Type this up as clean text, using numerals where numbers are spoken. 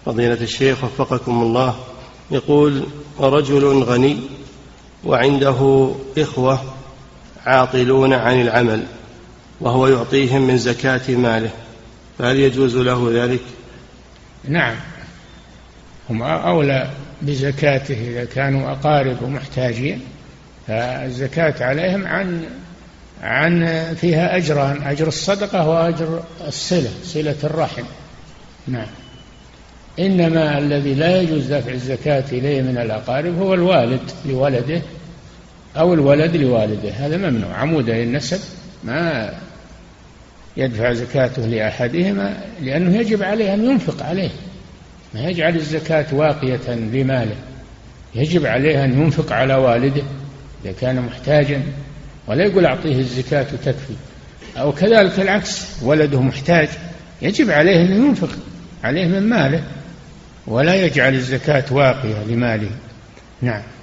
فضيلة الشيخ وفقكم الله، يقول: رجل غني وعنده إخوة عاطلون عن العمل وهو يعطيهم من زكاة ماله، فهل يجوز له ذلك؟ نعم، هم أولى بزكاته إذا كانوا أقارب ومحتاجين، فالزكاة عليهم عن فيها أجران: أجر الصدقة وأجر صلة الرحم. نعم. إنما الذي لا يجوز دفع الزكاة إليه من الأقارب هو الوالد لولده أو الولد لوالده، هذا ممنوع، عمود النسب ما يدفع زكاته لأحدهما، لأنه يجب عليه أن ينفق عليه، ما يجعل الزكاة واقية لماله، يجب عليه أن ينفق على والده إذا كان محتاجا، ولا يقول أعطيه الزكاة تكفي. أو كذلك العكس، ولده محتاج يجب عليه أن ينفق عليه من ماله، ولا يجعل الزكاة واقية لماله. نعم.